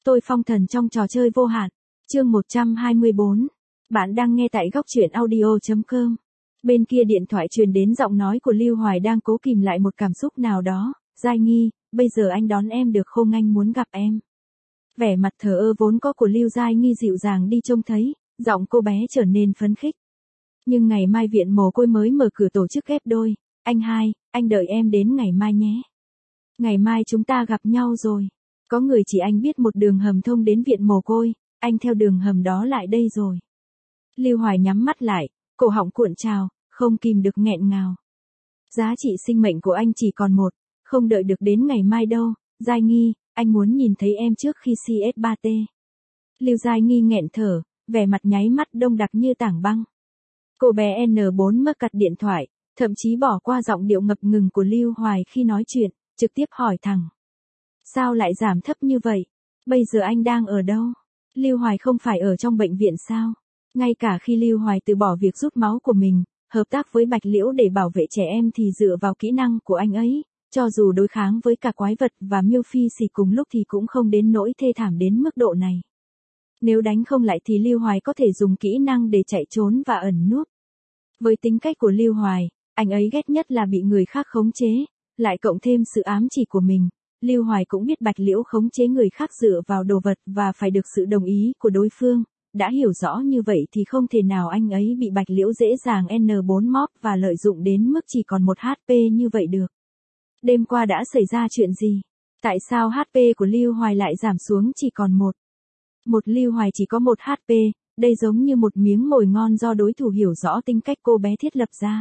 tôi phong thần trong trò chơi vô hạn. Chương 124. Bạn đang nghe tại góc truyện audio.com. Bên kia điện thoại truyền đến giọng nói của Lưu Hoài đang cố kìm lại một cảm xúc nào đó. Giai Nghi, bây giờ anh đón em được không, anh muốn gặp em. Vẻ mặt thờ ơ vốn có của Lưu Giai Nghi dịu dàng đi trông thấy, giọng cô bé trở nên phấn khích. Nhưng ngày mai viện mồ côi mới mở cửa tổ chức ghép đôi. Anh hai, anh đợi em đến ngày mai nhé. Ngày mai chúng ta gặp nhau rồi. Có người chỉ anh biết một đường hầm thông đến viện mồ côi, anh theo đường hầm đó lại đây rồi. Lưu Hoài nhắm mắt lại, cổ họng cuộn trào, không kìm được nghẹn ngào. Giá trị sinh mệnh của anh chỉ còn một, không đợi được đến ngày mai đâu. Giai Nghi, anh muốn nhìn thấy em trước khi CS3T. Lưu Giai Nghi nghẹn thở, vẻ mặt nháy mắt đông đặc như tảng băng. Cô bé N4 mơ cặt điện thoại, thậm chí bỏ qua giọng điệu ngập ngừng của Lưu Hoài khi nói chuyện, trực tiếp hỏi thẳng. Sao lại giảm thấp như vậy? Bây giờ anh đang ở đâu? Lưu Hoài không phải ở trong bệnh viện sao? Ngay cả khi Lưu Hoài từ bỏ việc rút máu của mình, hợp tác với Bạch Liễu để bảo vệ trẻ em thì dựa vào kỹ năng của anh ấy, cho dù đối kháng với cả quái vật và miêu phi xì cùng lúc thì cũng không đến nỗi thê thảm đến mức độ này. Nếu đánh không lại thì Lưu Hoài có thể dùng kỹ năng để chạy trốn và ẩn núp. Với tính cách của Lưu Hoài, anh ấy ghét nhất là bị người khác khống chế, lại cộng thêm sự ám chỉ của mình. Lưu Hoài cũng biết Bạch Liễu khống chế người khác dựa vào đồ vật và phải được sự đồng ý của đối phương. Đã hiểu rõ như vậy thì không thể nào anh ấy bị Bạch Liễu dễ dàng N4 móp và lợi dụng đến mức chỉ còn 1 HP như vậy được. Đêm qua đã xảy ra chuyện gì? Tại sao HP của Lưu Hoài lại giảm xuống chỉ còn 1? Một Lưu Hoài chỉ có 1 HP, đây giống như một miếng mồi ngon do đối thủ hiểu rõ tính cách cô bé thiết lập ra.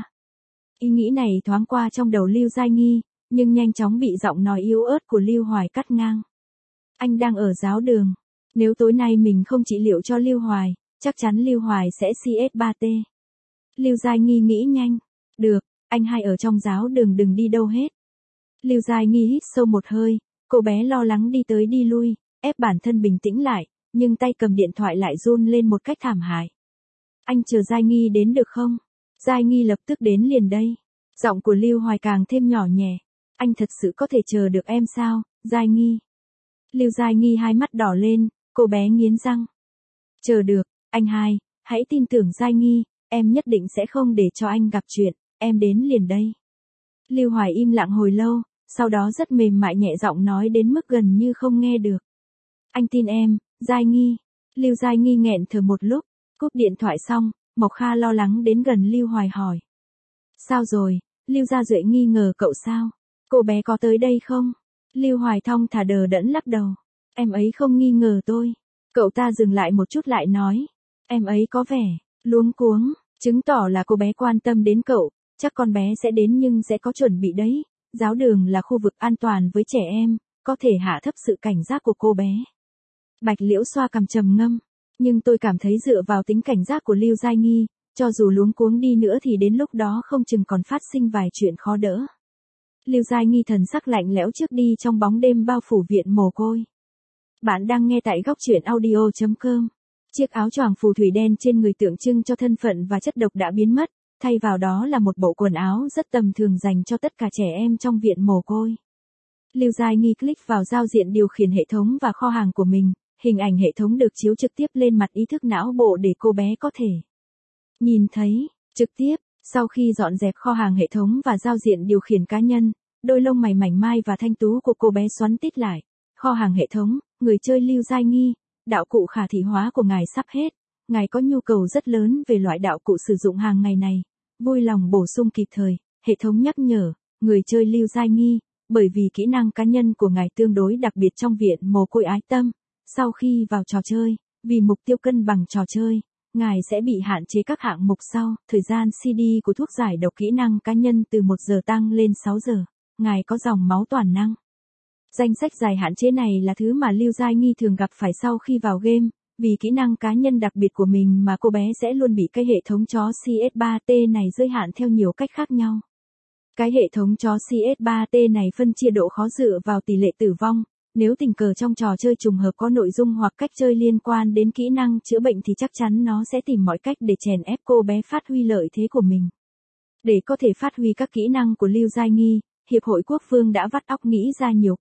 Ý nghĩ này thoáng qua trong đầu Lưu Giai Nghi, nhưng nhanh chóng bị giọng nói yếu ớt của Lưu Hoài cắt ngang. Anh đang ở giáo đường. Nếu tối nay mình không trị liệu cho Lưu Hoài, chắc chắn Lưu Hoài sẽ CS3T. Lưu Giai Nghi nghĩ nhanh. Được, anh hai ở trong giáo đường đừng đi đâu hết. Lưu Giai Nghi hít sâu một hơi, cô bé lo lắng đi tới đi lui, ép bản thân bình tĩnh lại, nhưng tay cầm điện thoại lại run lên một cách thảm hại. Anh chờ Giai Nghi đến được không? Giai Nghi lập tức đến liền đây. Giọng của Lưu Hoài càng thêm nhỏ nhẹ. Anh thật sự có thể chờ được em sao, Giai Nghi? Lưu Giai Nghi hai mắt đỏ lên, cô bé nghiến răng. Chờ được, anh hai, hãy tin tưởng Giai Nghi, em nhất định sẽ không để cho anh gặp chuyện, em đến liền đây. Lưu Hoài im lặng hồi lâu, sau đó rất mềm mại nhẹ giọng nói đến mức gần như không nghe được. Anh tin em, Giai Nghi. Lưu Giai Nghi nghẹn thở một lúc, cúp điện thoại xong, Mộc Kha lo lắng đến gần Lưu Hoài hỏi. Sao rồi, Lưu Gia Duệ nghi ngờ cậu sao? Cô bé có tới đây không? Lưu Hoài thong thả đờ đẫn lắc đầu. Em ấy không nghi ngờ tôi. Cậu ta dừng lại một chút lại nói. Em ấy có vẻ luống cuống, chứng tỏ là cô bé quan tâm đến cậu. Chắc con bé sẽ đến nhưng sẽ có chuẩn bị đấy. Giáo đường là khu vực an toàn với trẻ em, có thể hạ thấp sự cảnh giác của cô bé. Bạch Liễu xoa cằm trầm ngâm. Nhưng tôi cảm thấy dựa vào tính cảnh giác của Lưu Giai Nghi, cho dù luống cuống đi nữa thì đến lúc đó không chừng còn phát sinh vài chuyện khó đỡ. Lưu Giai Nghi thần sắc lạnh lẽo trước đi trong bóng đêm bao phủ viện mồ côi. Bạn đang nghe tại góc truyện audio.com. Chiếc áo choàng phù thủy đen trên người tượng trưng cho thân phận và chất độc đã biến mất, thay vào đó là một bộ quần áo rất tầm thường dành cho tất cả trẻ em trong viện mồ côi. Lưu Giai Nghi click vào giao diện điều khiển hệ thống và kho hàng của mình, hình ảnh hệ thống được chiếu trực tiếp lên mặt ý thức não bộ để cô bé có thể nhìn thấy trực tiếp. Sau khi dọn dẹp kho hàng hệ thống và giao diện điều khiển cá nhân, đôi lông mày mảnh mai và thanh tú của cô bé xoắn tít lại. Kho hàng hệ thống, người chơi Lưu Giai Nghi, đạo cụ khả thị hóa của ngài sắp hết. Ngài có nhu cầu rất lớn về loại đạo cụ sử dụng hàng ngày này. Vui lòng bổ sung kịp thời. Hệ thống nhắc nhở, người chơi Lưu Giai Nghi, bởi vì kỹ năng cá nhân của ngài tương đối đặc biệt trong viện mồ côi ái tâm. Sau khi vào trò chơi, vì mục tiêu cân bằng trò chơi, ngài sẽ bị hạn chế các hạng mục sau. Thời gian CD của thuốc giải độc kỹ năng cá nhân từ 1 giờ tăng lên 6 giờ. Ngài có dòng máu toàn năng. Danh sách dài hạn chế này là thứ mà Lưu Giai Nghi thường gặp phải sau khi vào game. Vì kỹ năng cá nhân đặc biệt của mình mà cô bé sẽ luôn bị cái hệ thống chó CS3T này giới hạn theo nhiều cách khác nhau. Cái hệ thống chó CS3T này phân chia độ khó dựa vào tỷ lệ tử vong. Nếu tình cờ trong trò chơi trùng hợp có nội dung hoặc cách chơi liên quan đến kỹ năng chữa bệnh thì chắc chắn nó sẽ tìm mọi cách để chèn ép cô bé phát huy lợi thế của mình. Để có thể phát huy các kỹ năng của Lưu Giai Nghi, Hiệp hội Quốc vương đã vắt óc nghĩ ra nhiều cách,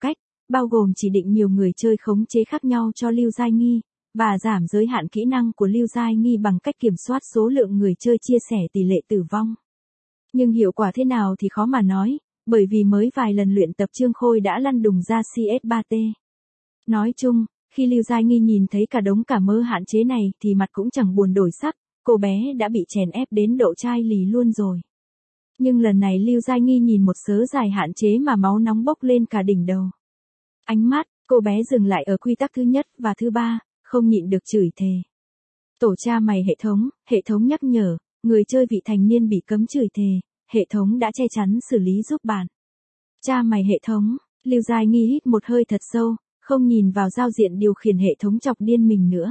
bao gồm chỉ định nhiều người chơi khống chế khác nhau cho Lưu Giai Nghi, và giảm giới hạn kỹ năng của Lưu Giai Nghi bằng cách kiểm soát số lượng người chơi chia sẻ tỷ lệ tử vong. Nhưng hiệu quả thế nào thì khó mà nói, bởi vì mới vài lần luyện tập Trương Khôi đã lăn đùng ra CS3T. Nói chung, khi Lưu Giai Nghi nhìn thấy cả đống cả mơ hạn chế này thì mặt cũng chẳng buồn đổi sắc, cô bé đã bị chèn ép đến độ chai lì luôn rồi. Nhưng lần này Lưu Giai Nghi nhìn một sớ dài hạn chế mà máu nóng bốc lên cả đỉnh đầu. Ánh mắt, cô bé dừng lại ở quy tắc thứ nhất và thứ ba, không nhịn được chửi thề. Tổ cha mày hệ thống nhắc nhở, người chơi vị thành niên bị cấm chửi thề, hệ thống đã che chắn xử lý giúp bạn. Cha mày hệ thống, Lưu Giai Nghi hít một hơi thật sâu, không nhìn vào giao diện điều khiển hệ thống chọc điên mình nữa.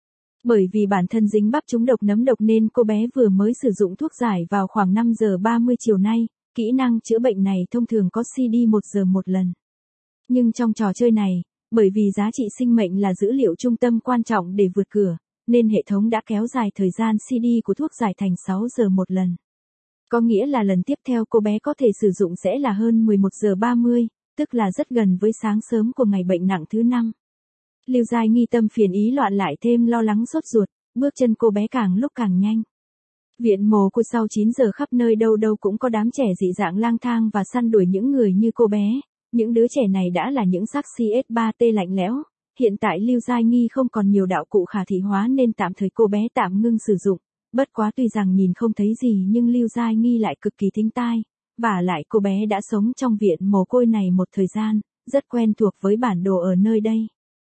Bởi vì bản thân dính bắp trúng độc nấm độc nên cô bé vừa mới sử dụng thuốc giải vào khoảng 5 giờ 30 chiều nay, kỹ năng chữa bệnh này thông thường có CD 1 giờ một lần. Nhưng trong trò chơi này, bởi vì giá trị sinh mệnh là dữ liệu trung tâm quan trọng để vượt cửa, nên hệ thống đã kéo dài thời gian CD của thuốc giải thành 6 giờ một lần. Có nghĩa là lần tiếp theo cô bé có thể sử dụng sẽ là hơn 11 giờ 30, tức là rất gần với sáng sớm của ngày bệnh nặng thứ 5. Lưu Giai Nghi tâm phiền ý loạn lại thêm lo lắng sốt ruột, bước chân cô bé càng lúc càng nhanh. Viện mồ côi sau 9 giờ khắp nơi đâu đâu cũng có đám trẻ dị dạng lang thang và săn đuổi những người như cô bé. Những đứa trẻ này đã là những xác CS3T lạnh lẽo. Hiện tại Lưu Giai Nghi không còn nhiều đạo cụ khả thị hóa nên tạm thời cô bé tạm ngưng sử dụng. Bất quá tuy rằng nhìn không thấy gì nhưng Lưu Giai Nghi lại cực kỳ thính tai. Vả lại cô bé đã sống trong viện mồ côi này một thời gian, rất quen thuộc với bản đồ ở nơi đây.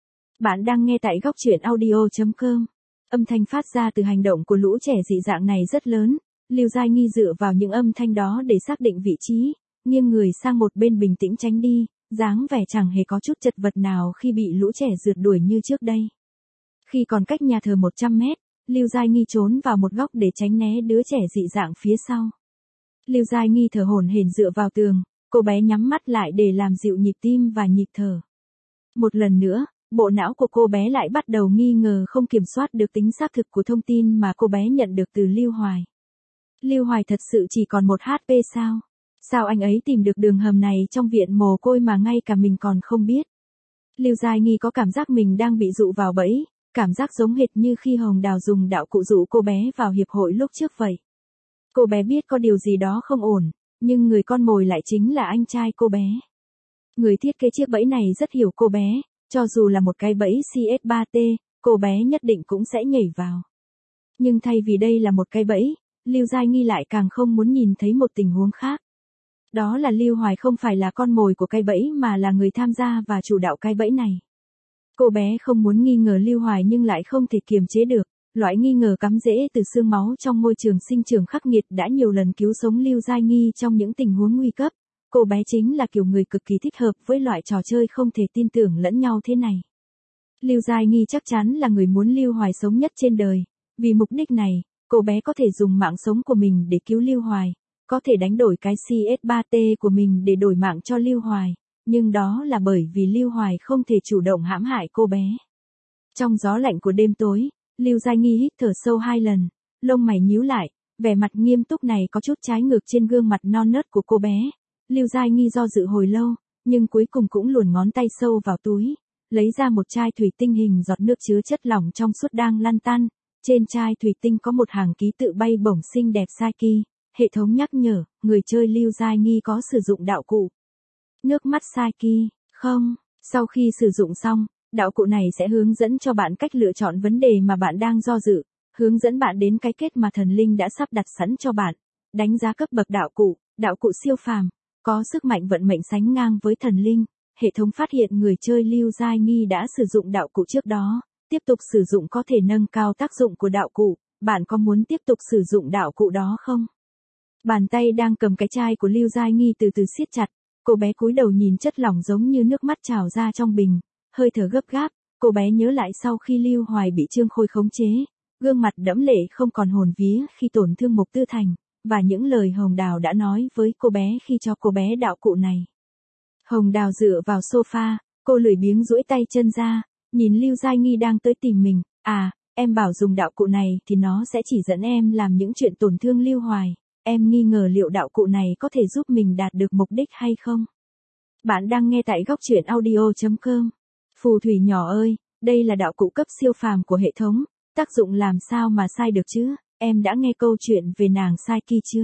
Bạn đang nghe tại góc truyện audio.com. Âm thanh phát ra từ hành động của lũ trẻ dị dạng này rất lớn. Lưu Giai Nghi dựa vào những âm thanh đó để xác định vị trí, nghiêng người sang một bên bình tĩnh tránh đi, dáng vẻ chẳng hề có chút chật vật nào khi bị lũ trẻ rượt đuổi như trước đây. Khi còn cách nhà thờ 100 mét, Lưu Giai Nghi trốn vào một góc để tránh né đứa trẻ dị dạng phía sau. Lưu Giai Nghi thở hổn hển dựa vào tường, cô bé nhắm mắt lại để làm dịu nhịp tim và nhịp thở. Một lần nữa, bộ não của cô bé lại bắt đầu nghi ngờ không kiểm soát được tính xác thực của thông tin mà cô bé nhận được từ Lưu Hoài. Lưu Hoài thật sự chỉ còn 1 HP sao? Sao anh ấy tìm được đường hầm này trong viện mồ côi mà ngay cả mình còn không biết? Lưu Giai Nghi có cảm giác mình đang bị dụ vào bẫy, cảm giác giống hệt như khi Hồng Đào dùng đạo cụ dụ cô bé vào hiệp hội lúc trước vậy. Cô bé biết có điều gì đó không ổn, nhưng người con mồi lại chính là anh trai cô bé. Người thiết kế chiếc bẫy này rất hiểu cô bé, cho dù là một cái bẫy CS3T, cô bé nhất định cũng sẽ nhảy vào. Nhưng thay vì đây là một cái bẫy, Lưu Giai Nghi lại càng không muốn nhìn thấy một tình huống khác. Đó là Lưu Hoài không phải là con mồi của cái bẫy mà là người tham gia và chủ đạo cái bẫy này. Cô bé không muốn nghi ngờ Lưu Hoài nhưng lại không thể kiềm chế được. Loại nghi ngờ cắm rễ từ xương máu trong môi trường sinh trưởng khắc nghiệt đã nhiều lần cứu sống Lưu Giai Nghi trong những tình huống nguy cấp. Cô bé chính là kiểu người cực kỳ thích hợp với loại trò chơi không thể tin tưởng lẫn nhau thế này. Lưu Giai Nghi chắc chắn là người muốn Lưu Hoài sống nhất trên đời. Vì mục đích này, cô bé có thể dùng mạng sống của mình để cứu Lưu Hoài, có thể đánh đổi cái CS3T của mình để đổi mạng cho Lưu Hoài, nhưng đó là bởi vì Lưu Hoài không thể chủ động hãm hại cô bé. Trong gió lạnh của đêm tối, Lưu Giai Nghi hít thở sâu 2 lần, lông mày nhíu lại, vẻ mặt nghiêm túc này có chút trái ngược trên gương mặt non nớt của cô bé. Lưu Giai Nghi do dự hồi lâu, nhưng cuối cùng cũng luồn ngón tay sâu vào túi, lấy ra một chai thủy tinh hình giọt nước chứa chất lỏng trong suốt đang lăn tăn. Trên chai thủy tinh có một hàng ký tự bay bổng xinh đẹp Saiki. Hệ thống nhắc nhở, người chơi Lưu Giai Nghi có sử dụng đạo cụ nước mắt Saiki, không? Sau khi sử dụng xong, đạo cụ này sẽ hướng dẫn cho bạn cách lựa chọn vấn đề mà bạn đang do dự, hướng dẫn bạn đến cái kết mà thần linh đã sắp đặt sẵn cho bạn. Đánh giá cấp bậc đạo cụ siêu phàm, có sức mạnh vận mệnh sánh ngang với thần linh. Hệ thống phát hiện người chơi Lưu Giai Nghi đã sử dụng đạo cụ trước đó, tiếp tục sử dụng có thể nâng cao tác dụng của đạo cụ. Bạn có muốn tiếp tục sử dụng đạo cụ đó không? Bàn tay đang cầm cái chai của Lưu Giai Nghi từ từ siết chặt, cô bé cúi đầu nhìn chất lỏng giống như nước mắt trào ra trong bình, hơi thở gấp gáp, cô bé nhớ lại sau khi Lưu Hoài bị Trương Khôi khống chế, gương mặt đẫm lệ không còn hồn vía khi tổn thương Mục Tư Thành, và những lời Hồng Đào đã nói với cô bé khi cho cô bé đạo cụ này. Hồng Đào dựa vào sofa, cô lười biếng duỗi tay chân ra, nhìn Lưu Giai Nghi đang tới tìm mình, em bảo dùng đạo cụ này thì nó sẽ chỉ dẫn em làm những chuyện tổn thương Lưu Hoài. Em nghi ngờ liệu đạo cụ này có thể giúp mình đạt được mục đích hay không? Bạn đang nghe tại góc truyện audio.com. Phù thủy nhỏ ơi, đây là đạo cụ cấp siêu phàm của hệ thống, tác dụng làm sao mà sai được chứ, em đã nghe câu chuyện về nàng Psyche chưa?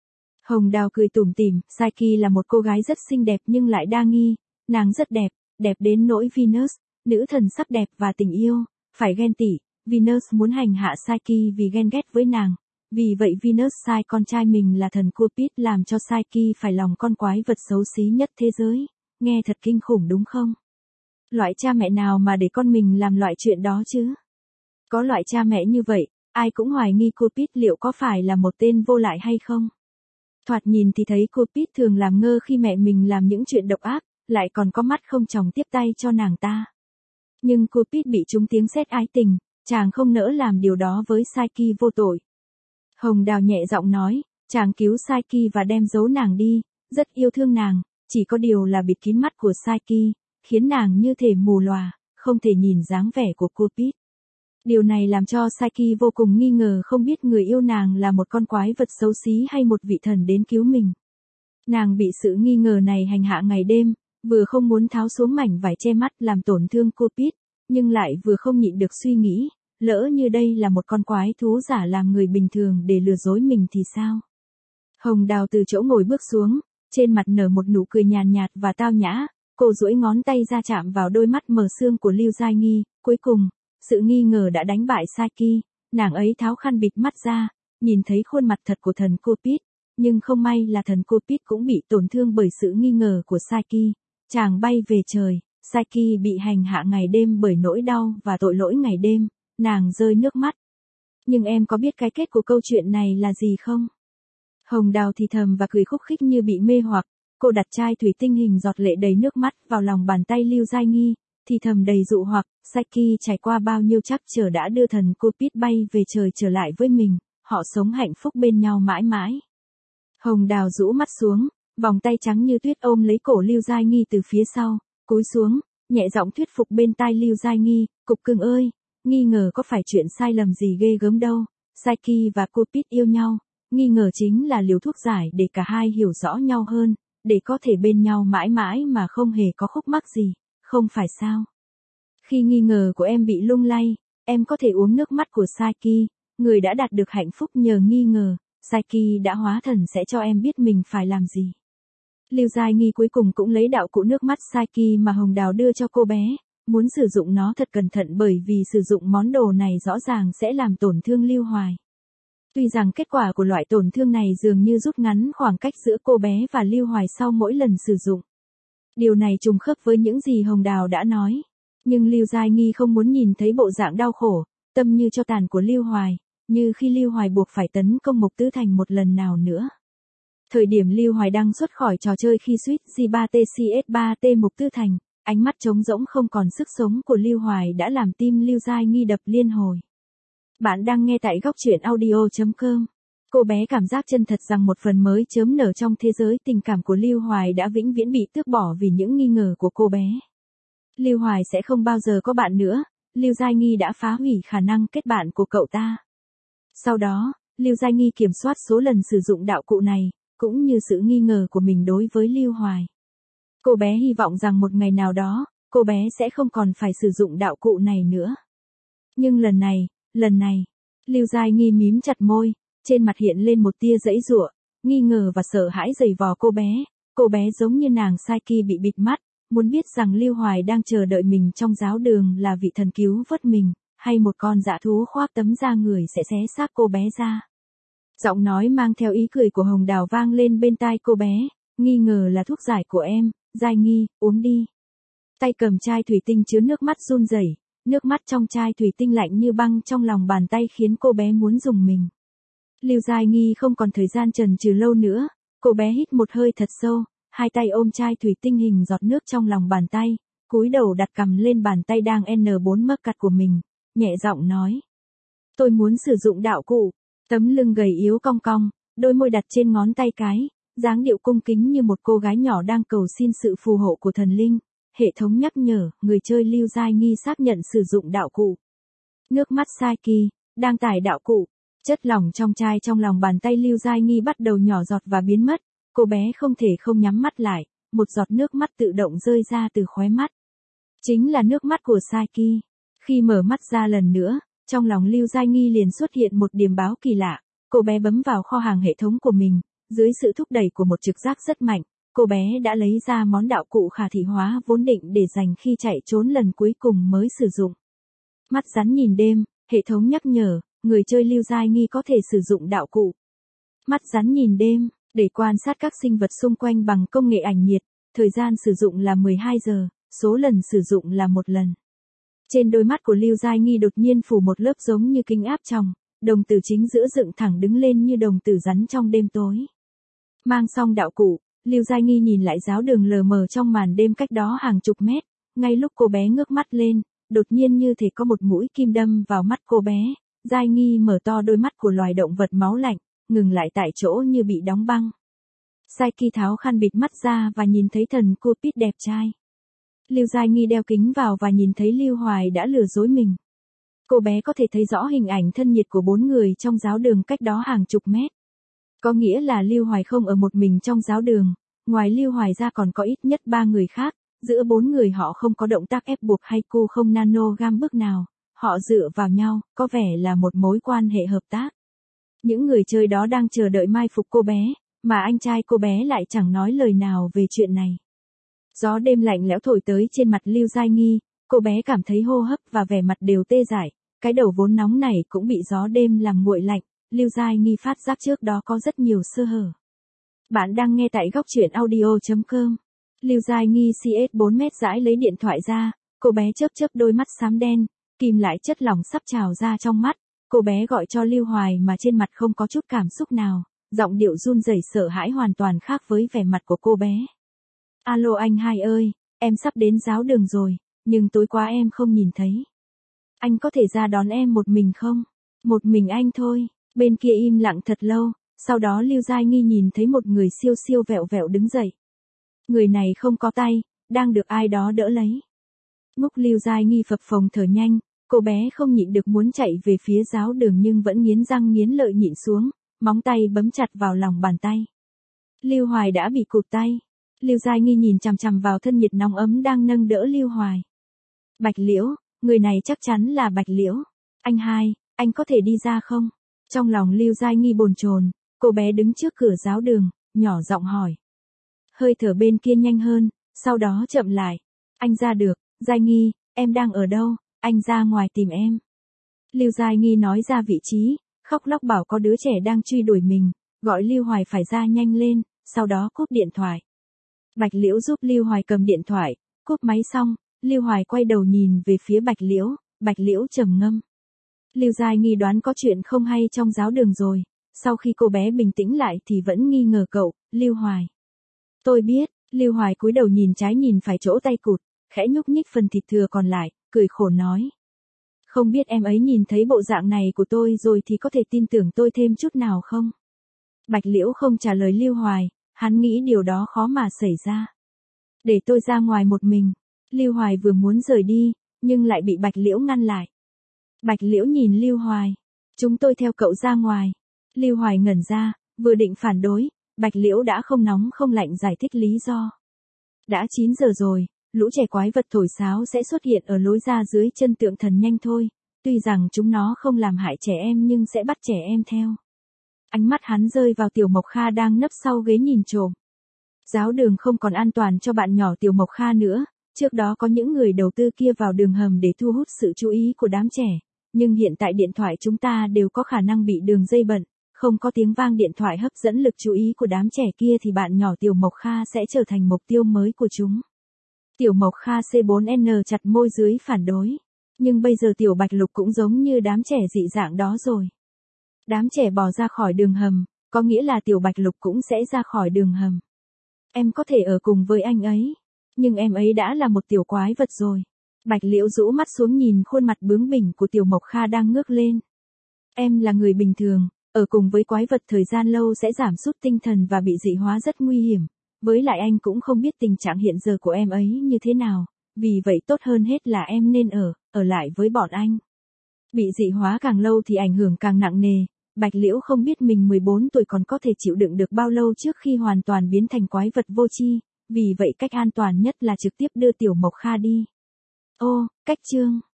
Hồng Đào cười tủm tỉm, Psyche là một cô gái rất xinh đẹp nhưng lại đa nghi, nàng rất đẹp, đẹp đến nỗi Venus, nữ thần sắc đẹp và tình yêu, phải ghen tị, Venus muốn hành hạ Psyche vì ghen ghét với nàng. Vì vậy Venus sai con trai mình là thần Cupid làm cho Psyche phải lòng con quái vật xấu xí nhất thế giới. Nghe thật kinh khủng đúng không? Loại cha mẹ nào mà để con mình làm loại chuyện đó chứ? Có loại cha mẹ như vậy, ai cũng hoài nghi Cupid liệu có phải là một tên vô lại hay không? Thoạt nhìn thì thấy Cupid thường làm ngơ khi mẹ mình làm những chuyện độc ác, lại còn có mắt không tròng tiếp tay cho nàng ta. Nhưng Cupid bị trúng tiếng sét ái tình, chàng không nỡ làm điều đó với Psyche vô tội. Hồng Đào nhẹ giọng nói, chàng cứu Psyche và đem giấu nàng đi, rất yêu thương nàng, chỉ có điều là bịt kín mắt của Psyche, khiến nàng như thể mù lòa, không thể nhìn dáng vẻ của Cupid. Điều này làm cho Psyche vô cùng nghi ngờ không biết người yêu nàng là một con quái vật xấu xí hay một vị thần đến cứu mình. Nàng bị sự nghi ngờ này hành hạ ngày đêm, vừa không muốn tháo xuống mảnh vải che mắt làm tổn thương Cupid, nhưng lại vừa không nhịn được suy nghĩ, lỡ như đây là một con quái thú giả làm người bình thường để lừa dối mình thì sao? Hồng Đào từ chỗ ngồi bước xuống, trên mặt nở một nụ cười nhàn nhạt và tao nhã, cô duỗi ngón tay ra chạm vào đôi mắt mờ sương của Lưu Giai Nghi, cuối cùng, sự nghi ngờ đã đánh bại Psyche, nàng ấy tháo khăn bịt mắt ra, nhìn thấy khuôn mặt thật của thần Cupid, nhưng không may là thần Cupid cũng bị tổn thương bởi sự nghi ngờ của Psyche, chàng bay về trời, Psyche bị hành hạ ngày đêm bởi nỗi đau và tội lỗi ngày đêm. Nàng rơi nước mắt. Nhưng em có biết cái kết của câu chuyện này là gì không? Hồng Đào thì thầm và cười khúc khích như bị mê hoặc, cô đặt chai thủy tinh hình giọt lệ đầy nước mắt vào lòng bàn tay Lưu Giai Nghi, thì thầm đầy dụ hoặc, Psyche trải qua bao nhiêu trắc trở đã đưa thần Cupid bay về trời trở lại với mình, họ sống hạnh phúc bên nhau mãi mãi. Hồng Đào rũ mắt xuống, vòng tay trắng như tuyết ôm lấy cổ Lưu Giai Nghi từ phía sau, cúi xuống, nhẹ giọng thuyết phục bên tai Lưu Giai Nghi, cục cưng ơi. Nghi ngờ có phải chuyện sai lầm gì ghê gớm đâu, Psyche và Cupid yêu nhau, nghi ngờ chính là liều thuốc giải để cả hai hiểu rõ nhau hơn, để có thể bên nhau mãi mãi mà không hề có khúc mắc gì, không phải sao? Khi nghi ngờ của em bị lung lay, em có thể uống nước mắt của Psyche, người đã đạt được hạnh phúc nhờ nghi ngờ, Psyche đã hóa thần sẽ cho em biết mình phải làm gì. Lưu Giai Nghi cuối cùng cũng lấy đạo cụ nước mắt Psyche mà Hồng Đào đưa cho cô bé. Muốn sử dụng nó thật cẩn thận bởi vì sử dụng món đồ này rõ ràng sẽ làm tổn thương Lưu Hoài. Tuy rằng kết quả của loại tổn thương này dường như rút ngắn khoảng cách giữa cô bé và Lưu Hoài sau mỗi lần sử dụng. Điều này trùng khớp với những gì Hồng Đào đã nói. Nhưng Lưu Giai Nghi không muốn nhìn thấy bộ dạng đau khổ, tâm như cho tàn của Lưu Hoài, như khi Lưu Hoài buộc phải tấn công Mục Tư Thành một lần nào nữa. Thời điểm Lưu Hoài đang xuất khỏi trò chơi khi suýt G3TCS3T Mục Tư Thành. Ánh mắt trống rỗng không còn sức sống của Lưu Hoài đã làm tim Lưu Giai Nghi đập liên hồi. Bạn đang nghe tại góc truyện audio.com. Cô bé cảm giác chân thật rằng một phần mới chớm nở trong thế giới tình cảm của Lưu Hoài đã vĩnh viễn bị tước bỏ vì những nghi ngờ của cô bé. Lưu Hoài sẽ không bao giờ có bạn nữa, Lưu Giai Nghi đã phá hủy khả năng kết bạn của cậu ta. Sau đó, Lưu Giai Nghi kiểm soát số lần sử dụng đạo cụ này, cũng như sự nghi ngờ của mình đối với Lưu Hoài. Cô bé hy vọng rằng một ngày nào đó, cô bé sẽ không còn phải sử dụng đạo cụ này nữa. Nhưng lần này, Lưu Giai Nghi mím chặt môi, trên mặt hiện lên một tia giãy giụa, nghi ngờ và sợ hãi dày vò cô bé giống như nàng Psyche bị bịt mắt, muốn biết rằng Lưu Hoài đang chờ đợi mình trong giáo đường là vị thần cứu vớt mình, hay một con dã thú khoác tấm da người sẽ xé xác cô bé ra. Giọng nói mang theo ý cười của Hồng Đào vang lên bên tai cô bé, nghi ngờ là thuốc giải của em. Giai Nghi, uống đi. Tay cầm chai thủy tinh chứa nước mắt run rẩy, nước mắt trong chai thủy tinh lạnh như băng trong lòng bàn tay khiến cô bé muốn rùng mình. Lưu Giai Nghi không còn thời gian chần chừ lâu nữa, cô bé hít một hơi thật sâu, hai tay ôm chai thủy tinh hình giọt nước trong lòng bàn tay, cúi đầu đặt cằm lên bàn tay đang N4 mấp cặt của mình, nhẹ giọng nói. Tôi muốn sử dụng đạo cụ, tấm lưng gầy yếu cong cong, đôi môi đặt trên ngón tay cái. Dáng điệu cung kính như một cô gái nhỏ đang cầu xin sự phù hộ của thần linh, hệ thống nhắc nhở, người chơi Lưu Giai Nghi xác nhận sử dụng đạo cụ. Nước mắt Psyche, đang tải đạo cụ, chất lỏng trong chai trong lòng bàn tay Lưu Giai Nghi bắt đầu nhỏ giọt và biến mất, cô bé không thể không nhắm mắt lại, một giọt nước mắt tự động rơi ra từ khóe mắt. Chính là nước mắt của Saiki. Khi mở mắt ra lần nữa, trong lòng Lưu Giai Nghi liền xuất hiện một điềm báo kỳ lạ. Cô bé bấm vào kho hàng hệ thống của mình, dưới sự thúc đẩy của một trực giác rất mạnh, cô bé đã lấy ra món đạo cụ khả thị hóa vốn định để dành khi chạy trốn lần cuối cùng mới sử dụng. Mắt rắn nhìn đêm, hệ thống nhắc nhở, người chơi Lưu Giai Nghi có thể sử dụng đạo cụ. Mắt rắn nhìn đêm, để quan sát các sinh vật xung quanh bằng công nghệ ảnh nhiệt, thời gian sử dụng là 12 giờ, số lần sử dụng là 1 lần. Trên đôi mắt của Lưu Giai Nghi đột nhiên phủ một lớp giống như kính áp tròng, đồng tử chính giữa dựng thẳng đứng lên như đồng tử rắn trong đêm tối. Mang xong đạo cụ, Lưu Giai Nghi nhìn lại giáo đường lờ mờ trong màn đêm cách đó hàng chục mét, ngay lúc cô bé ngước mắt lên, đột nhiên như thể có một mũi kim đâm vào mắt cô bé, Giai Nghi mở to đôi mắt của loài động vật máu lạnh, ngừng lại tại chỗ như bị đóng băng. Saiki tháo khăn bịt mắt ra và nhìn thấy thần Cupid đẹp trai. Lưu Giai Nghi đeo kính vào và nhìn thấy Lưu Hoài đã lừa dối mình. Cô bé có thể thấy rõ hình ảnh thân nhiệt của 4 người trong giáo đường cách đó hàng chục mét. Có nghĩa là Lưu Hoài không ở một mình trong giáo đường, ngoài Lưu Hoài ra còn có ít nhất 3 người khác, giữa 4 người họ không có động tác ép buộc hay cô không nano gam bước nào, họ dựa vào nhau, có vẻ là một mối quan hệ hợp tác. Những người chơi đó đang chờ đợi mai phục cô bé, mà anh trai cô bé lại chẳng nói lời nào về chuyện này. Gió đêm lạnh lẽo thổi tới trên mặt Lưu Giai Nghi, cô bé cảm thấy hô hấp và vẻ mặt đều tê dại, cái đầu vốn nóng này cũng bị gió đêm làm nguội lạnh, Lưu Giai Nghi phát giác trước đó có rất nhiều sơ hở. Bạn đang nghe tại góc truyện audio.com. Lưu Giai Nghi CS 4 mét rãi lấy điện thoại ra, cô bé chớp chớp đôi mắt xám đen, kìm lại chất lỏng sắp trào ra trong mắt, cô bé gọi cho Lưu Hoài mà trên mặt không có chút cảm xúc nào, giọng điệu run rẩy sợ hãi hoàn toàn khác với vẻ mặt của cô bé. Alo anh hai ơi, em sắp đến giáo đường rồi, nhưng tối qua em không nhìn thấy. Anh có thể ra đón em một mình không? Một mình anh thôi. Bên kia im lặng thật lâu, sau đó Lưu Giai Nghi nhìn thấy một người siêu siêu vẹo vẹo đứng dậy. Người này không có tay, đang được ai đó đỡ lấy. Ngúc Lưu Giai Nghi phập phồng thở nhanh, cô bé không nhịn được muốn chạy về phía giáo đường nhưng vẫn nghiến răng nghiến lợi nhịn xuống, móng tay bấm chặt vào lòng bàn tay. Lưu Hoài đã bị cụt tay. Lưu Giai Nghi nhìn chằm chằm vào thân nhiệt nóng ấm đang nâng đỡ Lưu Hoài. Bạch Liễu, người này chắc chắn là Bạch Liễu. Anh hai, anh có thể đi ra không? Trong lòng Lưu Giai Nghi bồn chồn, cô bé đứng trước cửa giáo đường, nhỏ giọng hỏi. Hơi thở bên kia nhanh hơn, sau đó chậm lại. Anh ra được, Giai Nghi, em đang ở đâu, anh ra ngoài tìm em. Lưu Giai Nghi nói ra vị trí, khóc lóc bảo có đứa trẻ đang truy đuổi mình, gọi Lưu Hoài phải ra nhanh lên, sau đó cúp điện thoại. Bạch Liễu giúp Lưu Hoài cầm điện thoại, cúp máy xong, Lưu Hoài quay đầu nhìn về phía Bạch Liễu trầm ngâm. Lưu Giai Nghi đoán có chuyện không hay trong giáo đường rồi, sau khi cô bé bình tĩnh lại thì vẫn nghi ngờ cậu, Lưu Hoài. Tôi biết, Lưu Hoài cúi đầu nhìn trái nhìn phải chỗ tay cụt, khẽ nhúc nhích phần thịt thừa còn lại, cười khổ nói. Không biết em ấy nhìn thấy bộ dạng này của tôi rồi thì có thể tin tưởng tôi thêm chút nào không? Bạch Liễu không trả lời Lưu Hoài, hắn nghĩ điều đó khó mà xảy ra. Để tôi ra ngoài một mình. Lưu Hoài vừa muốn rời đi, nhưng lại bị Bạch Liễu ngăn lại. Bạch Liễu nhìn Lưu Hoài. Chúng tôi theo cậu ra ngoài. Lưu Hoài ngẩn ra, vừa định phản đối, Bạch Liễu đã không nóng không lạnh giải thích lý do. Đã 9 giờ rồi, lũ trẻ quái vật thổi sáo sẽ xuất hiện ở lối ra dưới chân tượng thần nhanh thôi. Tuy rằng chúng nó không làm hại trẻ em nhưng sẽ bắt trẻ em theo. Ánh mắt hắn rơi vào Tiểu Mộc Kha đang nấp sau ghế nhìn trộm. Giáo đường không còn an toàn cho bạn nhỏ Tiểu Mộc Kha nữa, trước đó có những người đầu tư kia vào đường hầm để thu hút sự chú ý của đám trẻ, nhưng hiện tại điện thoại chúng ta đều có khả năng bị đường dây bận, không có tiếng vang điện thoại hấp dẫn lực chú ý của đám trẻ kia thì bạn nhỏ Tiểu Mộc Kha sẽ trở thành mục tiêu mới của chúng. Tiểu Mộc Kha C4N chặt môi dưới phản đối, nhưng bây giờ Tiểu Bạch Lục cũng giống như đám trẻ dị dạng đó rồi. Đám trẻ bỏ ra khỏi đường hầm, có nghĩa là Tiểu Bạch Lục cũng sẽ ra khỏi đường hầm. Em có thể ở cùng với anh ấy, nhưng em ấy đã là một tiểu quái vật rồi. Bạch Liễu rũ mắt xuống nhìn khuôn mặt bướng bỉnh của Tiểu Mộc Kha đang ngước lên. Em là người bình thường, ở cùng với quái vật thời gian lâu sẽ giảm sút tinh thần và bị dị hóa rất nguy hiểm. Với lại anh cũng không biết tình trạng hiện giờ của em ấy như thế nào, vì vậy tốt hơn hết là em nên ở lại với bọn anh. Bị dị hóa càng lâu thì ảnh hưởng càng nặng nề. Bạch Liễu không biết mình 14 tuổi còn có thể chịu đựng được bao lâu trước khi hoàn toàn biến thành quái vật vô tri, Vì vậy cách an toàn nhất là trực tiếp đưa Tiểu Mộc Kha đi. Ô, cách chương.